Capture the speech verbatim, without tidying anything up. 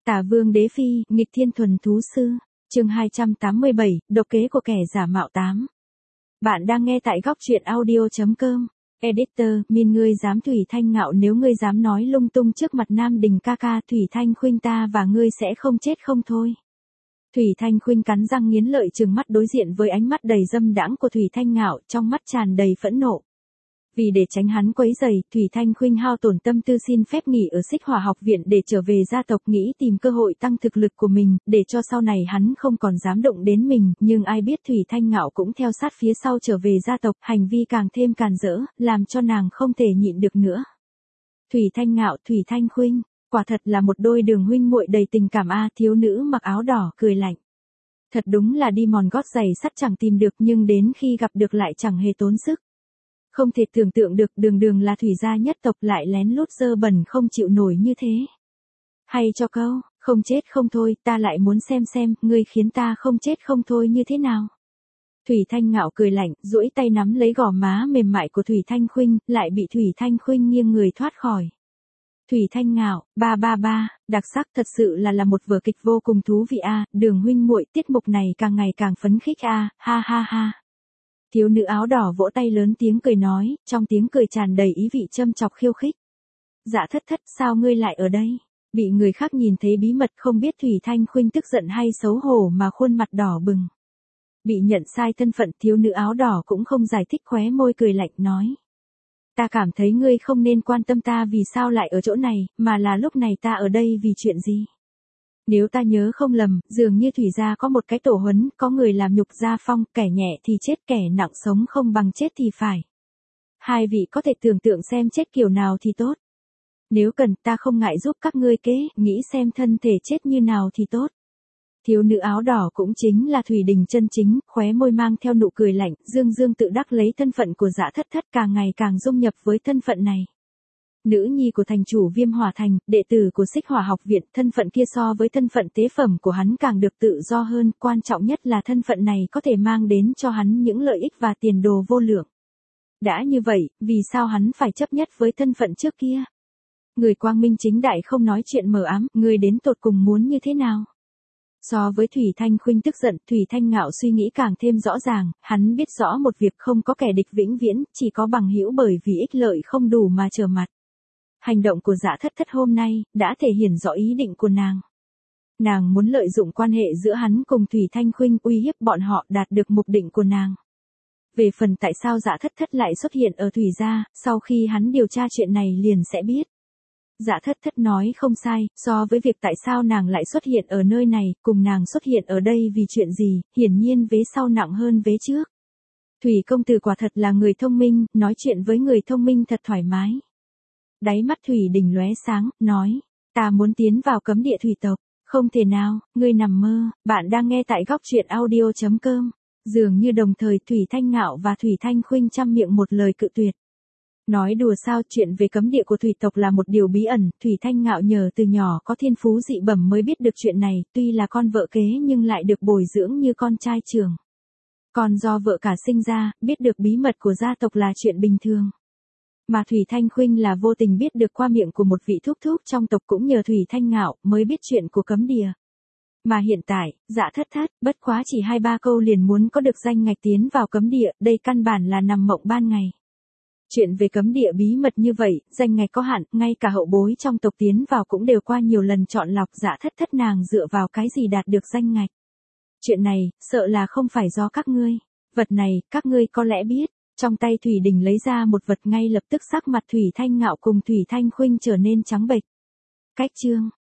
Tả Vương Đế Phi, nghịch thiên thuần thú sư. Chương hai trăm tám mươi bảy, độc kế của kẻ giả mạo tám. Bạn đang nghe tại góc truyện audio chấm com. Editor, min ngươi dám Thủy Thanh Ngạo, nếu ngươi dám nói lung tung trước mặt Nam Đình ca ca, Thủy Thanh Khuynh ta và ngươi sẽ không chết không thôi. Thủy Thanh Khuynh cắn răng nghiến lợi trừng mắt đối diện với ánh mắt đầy dâm đãng của Thủy Thanh Ngạo, trong mắt tràn đầy phẫn nộ. Vì để tránh hắn quấy rầy, Thủy Thanh Khuynh hao tổn tâm tư xin phép nghỉ ở Xích Hỏa học viện để trở về gia tộc, nghĩ tìm cơ hội tăng thực lực của mình, để cho sau này hắn không còn dám động đến mình, nhưng ai biết Thủy Thanh Ngạo cũng theo sát phía sau trở về gia tộc, hành vi càng thêm càn rỡ, làm cho nàng không thể nhịn được nữa. Thủy Thanh Ngạo, Thủy Thanh Khuynh, quả thật là một đôi đường huynh muội đầy tình cảm a. Thiếu nữ mặc áo đỏ cười lạnh. Thật đúng là đi mòn gót giày sắt chẳng tìm được, nhưng đến khi gặp được lại chẳng hề tốn sức. Không thể tưởng tượng được, đường đường là thủy gia nhất tộc lại lén lút dơ bẩn không chịu nổi như thế. Hay cho câu, không chết không thôi, ta lại muốn xem xem, ngươi khiến ta không chết không thôi như thế nào. Thủy Thanh Ngạo cười lạnh, duỗi tay nắm lấy gò má mềm mại của Thủy Thanh Khuynh, lại bị Thủy Thanh Khuynh nghiêng người thoát khỏi. Thủy Thanh Ngạo, ba ba ba, đặc sắc, thật sự là là một vở kịch vô cùng thú vị a. Đường huynh muội, tiết mục này càng ngày càng phấn khích a. Ha ha ha. Thiếu nữ áo đỏ vỗ tay lớn tiếng cười nói, trong tiếng cười tràn đầy ý vị châm chọc khiêu khích. Dạ thất thất, sao ngươi lại ở đây? Bị người khác nhìn thấy bí mật, không biết Thủy Thanh Khuynh tức giận hay xấu hổ mà khuôn mặt đỏ bừng. Bị nhận sai thân phận, thiếu nữ áo đỏ cũng không giải thích, khóe môi cười lạnh nói. Ta cảm thấy ngươi không nên quan tâm ta vì sao lại ở chỗ này, mà là lúc này ta ở đây vì chuyện gì. Nếu ta nhớ không lầm, dường như Thủy gia có một cái tổ huấn, có người làm nhục gia phong, kẻ nhẹ thì chết, kẻ nặng sống không bằng chết thì phải. Hai vị có thể tưởng tượng xem chết kiểu nào thì tốt. Nếu cần, ta không ngại giúp các ngươi kế, nghĩ xem thân thể chết như nào thì tốt. Thiếu nữ áo đỏ cũng chính là Thủy Đình chân chính, khóe môi mang theo nụ cười lạnh, dương dương tự đắc lấy thân phận của Dạ Thất Thất, càng ngày càng dung nhập với thân phận này. Nữ nhi của thành chủ Viêm Hỏa Thành, đệ tử của Xích Hỏa học viện, thân phận kia so với thân phận tế phẩm của hắn càng được tự do hơn, quan trọng nhất là thân phận này có thể mang đến cho hắn những lợi ích và tiền đồ vô lượng. Đã như vậy, vì sao hắn phải chấp nhất với thân phận trước kia? Người quang minh chính đại không nói chuyện mờ ám, người đến tột cùng muốn như thế nào? So với Thủy Thanh Khuynh tức giận, Thủy Thanh Ngạo suy nghĩ càng thêm rõ ràng, hắn biết rõ một việc không có kẻ địch vĩnh viễn, chỉ có bằng hữu, bởi vì ích lợi không đủ mà trở mặt. Hành động của Dạ Thất Thất hôm nay, đã thể hiện rõ ý định của nàng. Nàng muốn lợi dụng quan hệ giữa hắn cùng Thủy Thanh Khuynh uy hiếp bọn họ đạt được mục đích của nàng. Về phần tại sao Dạ Thất Thất lại xuất hiện ở Thủy gia, sau khi hắn điều tra chuyện này liền sẽ biết. Dạ Thất Thất nói không sai, so với việc tại sao nàng lại xuất hiện ở nơi này, cùng nàng xuất hiện ở đây vì chuyện gì, hiển nhiên vế sau nặng hơn vế trước. Thủy công tử quả thật là người thông minh, nói chuyện với người thông minh thật thoải mái. Đáy mắt Thủy Đình lóe sáng, nói, ta muốn tiến vào cấm địa thủy tộc. Không thể nào, ngươi nằm mơ. Bạn đang nghe tại góc truyện audio chấm com. Dường như đồng thời Thủy Thanh Ngạo và Thủy Thanh Khuynh trăm miệng một lời cự tuyệt. Nói đùa sao, chuyện về cấm địa của thủy tộc là một điều bí ẩn, Thủy Thanh Ngạo nhờ từ nhỏ có thiên phú dị bẩm mới biết được chuyện này, tuy là con vợ kế nhưng lại được bồi dưỡng như con trai trưởng. Còn do vợ cả sinh ra, biết được bí mật của gia tộc là chuyện bình thường. Mà Thủy Thanh Khuynh là vô tình biết được qua miệng của một vị thúc thúc trong tộc, cũng nhờ Thủy Thanh Ngạo mới biết chuyện của cấm địa. Mà hiện tại, Dạ Thất Thất, bất quá chỉ hai ba câu liền muốn có được danh ngạch tiến vào cấm địa, đây căn bản là nằm mộng ban ngày. Chuyện về cấm địa bí mật như vậy, danh ngạch có hạn, ngay cả hậu bối trong tộc tiến vào cũng đều qua nhiều lần chọn lọc. Dạ Thất Thất nàng dựa vào cái gì đạt được danh ngạch? Chuyện này, sợ là không phải do các ngươi. Vật này, các ngươi có lẽ biết. Trong tay Thủy Đình lấy ra một vật, ngay lập tức sắc mặt Thủy Thanh Ngạo cùng Thủy Thanh Khuynh trở nên trắng bệch. Cách chương,